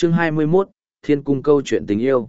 Chương 21, Thiên cung câu chuyện tình yêu.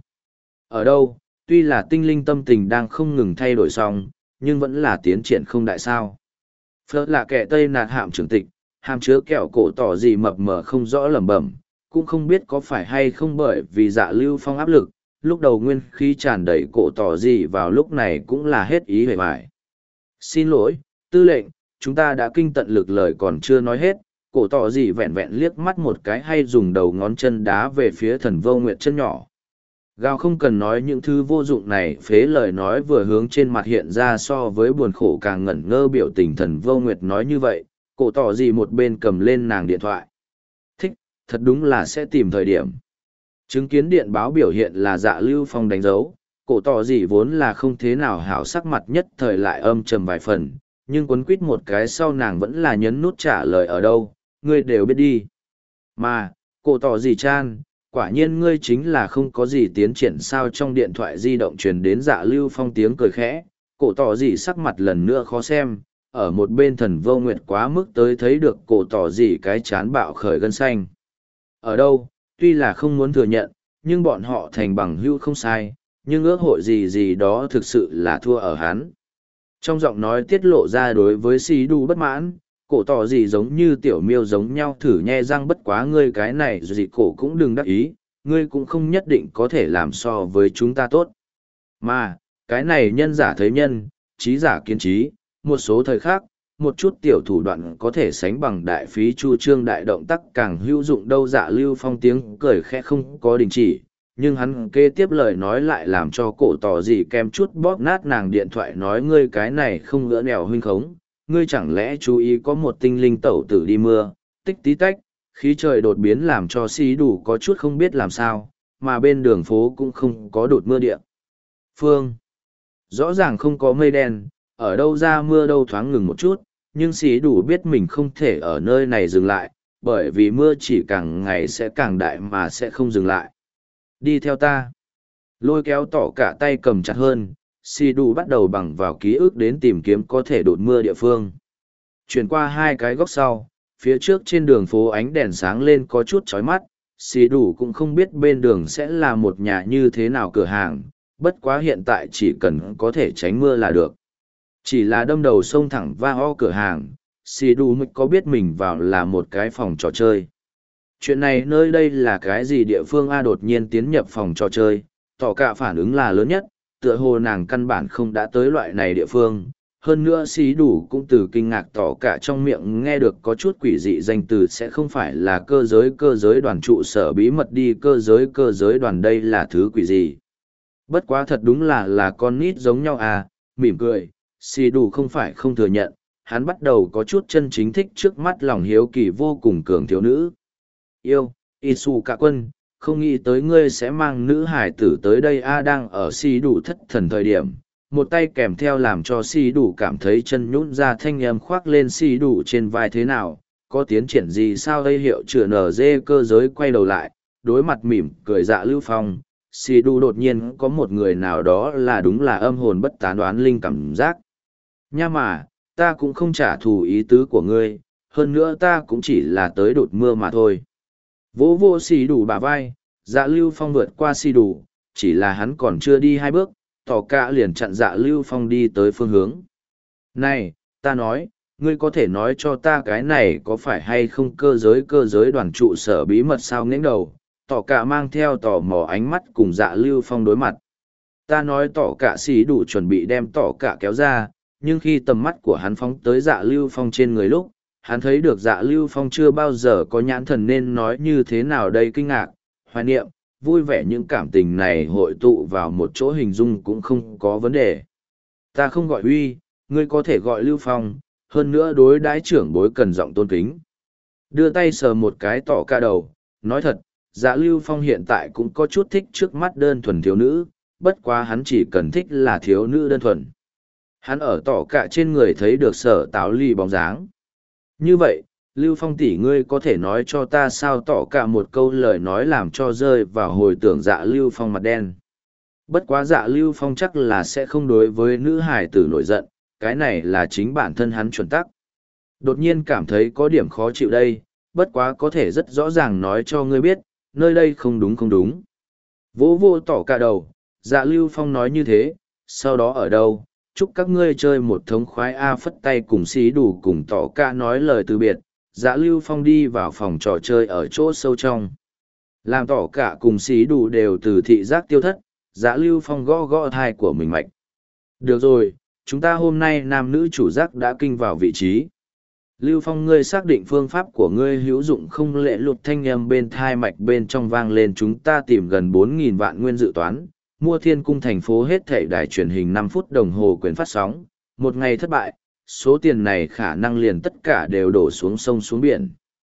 Ở đâu, tuy là tinh linh tâm tình đang không ngừng thay đổi xong, nhưng vẫn là tiến triển không đại sao. Phớt là kẻ Tây nạt hàm trưởng tịch, hàm chứa kẹo cổ tỏ gì mập mờ không rõ lẩm bẩm, cũng không biết có phải hay không bởi vì Dạ Lưu Phong áp lực, lúc đầu nguyên khí tràn đầy cổ tỏ gì vào lúc này cũng là hết ý hề bại. Xin lỗi, tư lệnh, chúng ta đã kinh tận lực lời còn chưa nói hết, cổ tỏ gì vẹn vẹn liếc mắt một cái hay dùng đầu ngón chân đá về phía thần vô nguyệt chân nhỏ. Gào không cần nói những thứ vô dụng này, phế lời nói vừa hướng trên mặt hiện ra so với buồn khổ càng ngẩn ngơ biểu tình thần vô nguyệt nói như vậy, cổ tỏ gì một bên cầm lên nàng điện thoại. Thích, thật đúng là sẽ tìm thời điểm. Chứng kiến điện báo biểu hiện là Dạ Lưu Phong đánh dấu, cổ tỏ gì vốn là không thế nào hảo sắc mặt nhất thời lại âm trầm vài phần, nhưng quấn quýt một cái sau nàng vẫn là nhấn nút trả lời ở đâu, ngươi đều biết đi. Mà, cổ tỏ gì chan, quả nhiên ngươi chính là không có gì tiến triển sao. Trong điện thoại di động truyền đến Dạ Lưu Phong tiếng cười khẽ, cổ tỏ gì sắc mặt lần nữa khó xem, ở một bên thần vô nguyệt quá mức tới thấy được cổ tỏ gì cái chán bạo khởi gân xanh. Ở đâu, tuy là không muốn thừa nhận, nhưng bọn họ thành bằng hữu không sai, nhưng ước hội gì gì đó thực sự là thua ở hắn. Trong giọng nói tiết lộ ra đối với xí đu bất mãn, cổ tỏ gì giống như tiểu miêu giống nhau thử nhe răng bất quá ngươi cái này gì cổ cũng đừng đắc ý, ngươi cũng không nhất định có thể làm so với chúng ta tốt. Mà, cái này nhân giả thấy nhân, trí giả kiến trí, một số thời khác, một chút tiểu thủ đoạn có thể sánh bằng đại phí chu trương đại động tác càng hữu dụng đâu. Dạ Lưu Phong tiếng cười khẽ không có đình chỉ, nhưng hắn kế tiếp lời nói lại làm cho cổ tỏ gì kem chút bóp nát nàng điện thoại nói ngươi cái này không ngỡ nẻo huynh khống, ngươi chẳng lẽ chú ý có một tinh linh tẩu tử đi mưa, tích tí tách, khí trời đột biến làm cho xí đủ có chút không biết làm sao, mà bên đường phố cũng không có đột mưa địa. Phương, rõ ràng không có mây đen, ở đâu ra mưa đâu thoáng ngừng một chút, nhưng xí đủ biết mình không thể ở nơi này dừng lại, bởi vì mưa chỉ càng ngày sẽ càng đại mà sẽ không dừng lại. Đi theo ta. Lôi kéo tỏ cả tay cầm chặt hơn, xí đủ bắt đầu bằng vào ký ức đến tìm kiếm có thể đột mưa địa phương. Chuyển qua hai cái góc sau, phía trước trên đường phố ánh đèn sáng lên có chút chói mắt, xí đủ cũng không biết bên đường sẽ là một nhà như thế nào cửa hàng, bất quá hiện tại chỉ cần có thể tránh mưa là được. Chỉ là đâm đầu xông thẳng va o cửa hàng, xì đủ mới có biết mình vào là một cái phòng trò chơi. Chuyện này nơi đây là cái gì địa phương A đột nhiên tiến nhập phòng trò chơi, tỏ cả phản ứng là lớn nhất, tựa hồ nàng căn bản không đã tới loại này địa phương. Hơn nữa xì đủ cũng từ kinh ngạc tỏ cả trong miệng nghe được có chút quỷ dị danh từ sẽ không phải là cơ giới đoàn trụ sở bí mật đi cơ giới đoàn đây là thứ quỷ gì. Bất quá thật đúng là con nít giống nhau à, mỉm cười. Xì đủ không phải không thừa nhận, hắn bắt đầu có chút chân chính thích trước mắt lòng hiếu kỳ vô cùng cường thiếu nữ. Yêu, Isu cả quân, không nghĩ tới ngươi sẽ mang nữ hải tử tới đây a đang ở xì đủ thất thần thời điểm. Một tay kèm theo làm cho xì đủ cảm thấy chân nhũn ra thanh âm khoác lên xì đủ trên vai thế nào, có tiến triển gì sao đây hiệu chữa nở dê cơ giới quay đầu lại, đối mặt mỉm cười Dạ Lưu Phong. Xì đủ đột nhiên có một người nào đó là đúng là âm hồn bất tán đoán linh cảm giác. Nha mà, ta cũng không trả thù ý tứ của ngươi, hơn nữa ta cũng chỉ là tới đột mưa mà thôi. Vỗ vô xì đủ bả vai, Dạ Lưu Phong vượt qua xì đủ, chỉ là hắn còn chưa đi hai bước, tỏ cả liền chặn Dạ Lưu Phong đi tới phương hướng. Này, ta nói, ngươi có thể nói cho ta cái này có phải hay không cơ giới đoàn trụ sở bí mật sao nghẽn đầu, tỏ cả mang theo tò mò ánh mắt cùng Dạ Lưu Phong đối mặt. Ta nói tỏ cả xì đủ chuẩn bị đem tỏ cả kéo ra, nhưng khi tầm mắt của hắn phóng tới Dạ Lưu Phong trên người lúc, hắn thấy được Dạ Lưu Phong chưa bao giờ có nhãn thần nên nói như thế nào đây kinh ngạc, hoài niệm, vui vẻ những cảm tình này hội tụ vào một chỗ hình dung cũng không có vấn đề. Ta không gọi Huy, ngươi có thể gọi Lưu Phong, hơn nữa đối đãi trưởng bối cần giọng tôn kính. Đưa tay sờ một cái tỏ cả đầu, nói thật, Dạ Lưu Phong hiện tại cũng có chút thích trước mắt đơn thuần thiếu nữ, bất quá hắn chỉ cần thích là thiếu nữ đơn thuần. Hắn ở tỏ cả trên người thấy được sở táo ly bóng dáng. Như vậy, Lưu Phong tỷ ngươi có thể nói cho ta sao tỏ cả một câu lời nói làm cho rơi vào hồi tưởng Dạ Lưu Phong mặt đen. Bất quá Dạ Lưu Phong chắc là sẽ không đối với nữ hải tử nổi giận, cái này là chính bản thân hắn chuẩn tắc. Đột nhiên cảm thấy có điểm khó chịu đây, bất quá có thể rất rõ ràng nói cho ngươi biết, nơi đây không đúng không đúng. Vỗ vô tỏ cả đầu, Dạ Lưu Phong nói như thế, sau đó ở đâu, chúc các ngươi chơi một thống khoái A phất tay cùng xí đủ cùng tỏ ca nói lời từ biệt. Dạ Lưu Phong đi vào phòng trò chơi ở chỗ sâu trong. Làm tỏ cả cùng xí đủ đều từ thị giác tiêu thất, Dạ Lưu Phong gõ gõ thai của mình mạch. Được rồi, chúng ta hôm nay nam nữ chủ giác đã kinh vào vị trí. Lưu Phong, ngươi xác định phương pháp của ngươi hữu dụng không? Lệ lụt thanh âm bên thai mạch bên trong vang lên. Chúng ta tìm gần 4.000 vạn nguyên dự toán, mua thiên cung thành phố hết thảy đài truyền hình 5 phút đồng hồ quyền phát sóng. Một ngày thất bại, số tiền này khả năng liền tất cả đều đổ xuống sông xuống biển.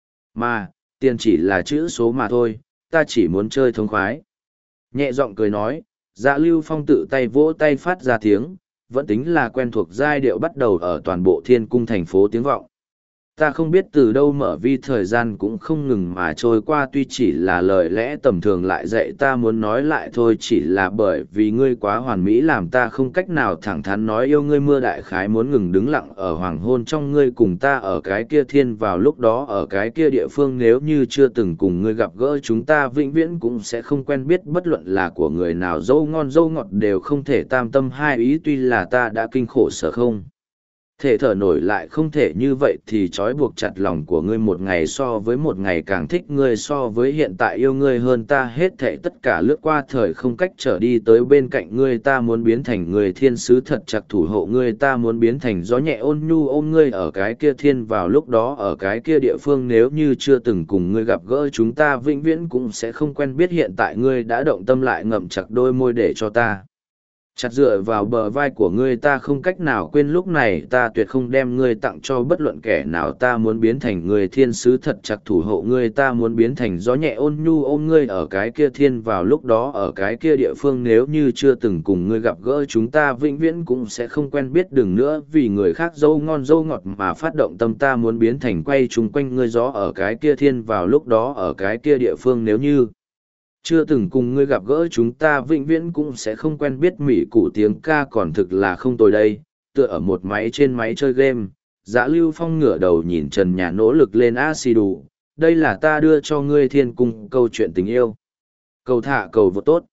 Mà, tiền chỉ là chữ số mà thôi, ta chỉ muốn chơi thống khoái. Nhẹ giọng cười nói, Dạ Lưu Phong tự tay vỗ tay phát ra tiếng, vẫn tính là quen thuộc giai điệu bắt đầu ở toàn bộ thiên cung thành phố tiếng vọng. Ta không biết từ đâu mở vi thời gian cũng không ngừng mà trôi qua, tuy chỉ là lời lẽ tầm thường lại dạy ta muốn nói lại thôi, chỉ là bởi vì ngươi quá hoàn mỹ làm ta không cách nào thẳng thắn nói yêu ngươi. Mưa đại khái muốn ngừng đứng lặng ở hoàng hôn trong ngươi cùng ta ở cái kia thiên vào lúc đó ở cái kia địa phương, nếu như chưa từng cùng ngươi gặp gỡ chúng ta vĩnh viễn cũng sẽ không quen biết, bất luận là của người nào dâu ngon dâu ngọt đều không thể tam tâm hai ý. Tuy là ta đã kinh khổ sở không thể thở nổi lại không thể như vậy thì trói buộc chặt lòng của ngươi, một ngày so với một ngày càng thích ngươi, so với hiện tại yêu ngươi hơn ta hết thảy tất cả, lướt qua thời không cách trở đi tới bên cạnh ngươi. Ta muốn biến thành người thiên sứ thật chặt thủ hộ ngươi, ta muốn biến thành gió nhẹ ôn nhu ôm ngươi ở cái kia thiên vào lúc đó ở cái kia địa phương, nếu như chưa từng cùng ngươi gặp gỡ chúng ta vĩnh viễn cũng sẽ không quen biết, hiện tại ngươi đã động tâm lại ngậm chặt đôi môi để cho ta chặt dựa vào bờ vai của ngươi, ta không cách nào quên lúc này, ta tuyệt không đem ngươi tặng cho bất luận kẻ nào. Ta muốn biến thành người thiên sứ thật chặt thủ hộ ngươi, ta muốn biến thành gió nhẹ ôn nhu ôm ngươi ở cái kia thiên vào lúc đó ở cái kia địa phương, nếu như chưa từng cùng ngươi gặp gỡ chúng ta vĩnh viễn cũng sẽ không quen biết, đừng nữa vì người khác dâu ngon dâu ngọt mà phát động tâm. Ta muốn biến thành quay chung quanh ngươi gió ở cái kia thiên vào lúc đó ở cái kia địa phương, nếu như chưa từng cùng ngươi gặp gỡ chúng ta vĩnh viễn cũng sẽ không quen biết. Mỹ cụ tiếng ca còn thực là không tồi đây, tựa ở một máy trên máy chơi game. Dạ Lưu Phong ngửa đầu nhìn trần nhà nỗ lực lên acid đủ, đây là ta đưa cho ngươi thiên cung câu chuyện tình yêu. Cầu thả cầu vô tốt.